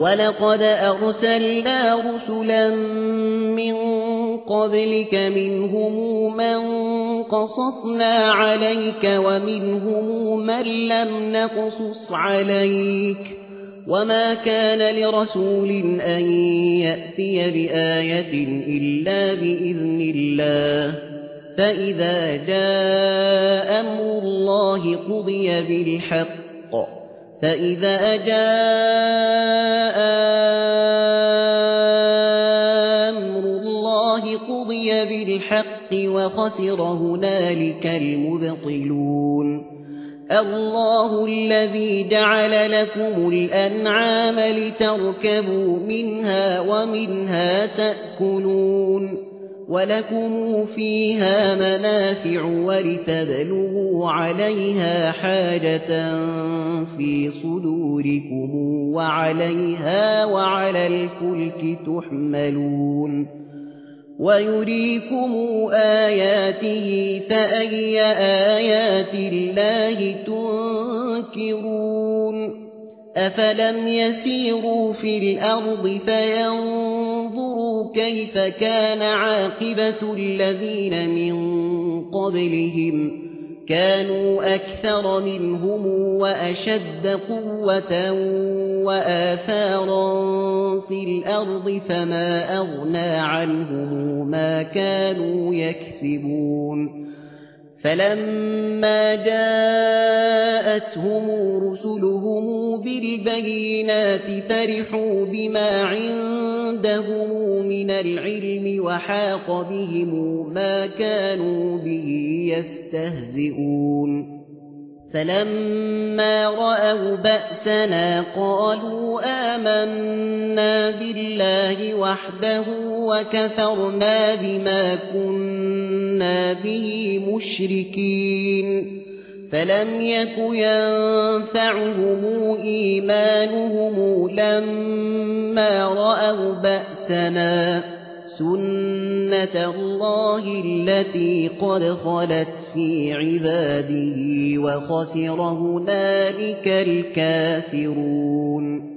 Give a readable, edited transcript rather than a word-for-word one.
ولقد أرسلنا رسلا من قبلك منهم من قصصنا عليك ومنهم من لم نقصص عليك وما كان لرسول أن يأتي بآية إلا بإذن الله فإذا جاء أمر الله قضي بالحق وخسر هنالك المبطلون الله الذي جعل لكم الأنعام لتركبوا منها ومنها تأكلون ولكم فيها منافع ولتبلغوا عليها حاجة في صدوركم وعليها وعلى الفلك تحملون ويريكم آياته فأي آيات الله تنكرون أفلم يسيروا في الأرض فينظروا كيف كان عاقبة الذين من قبلهم كانوا أكثر منهم وأشد قوة وآثارا في الأرض فما أغنى عنهم ما كانوا يكسبون فلما جاءتهم رسلهم بالبينات فرحوا بما عندهم من العلم وحاق بهم ما كانوا به يستهزئون فلما رأوا بأسنا قالوا آمنا بالله وحده وكفرنا بما كنا به مشركين فلم يك ينفعهم إيمانهم لما رأوا بأسنا سنة الله التي قد خلت في عباده وخسر هنالك الكافرون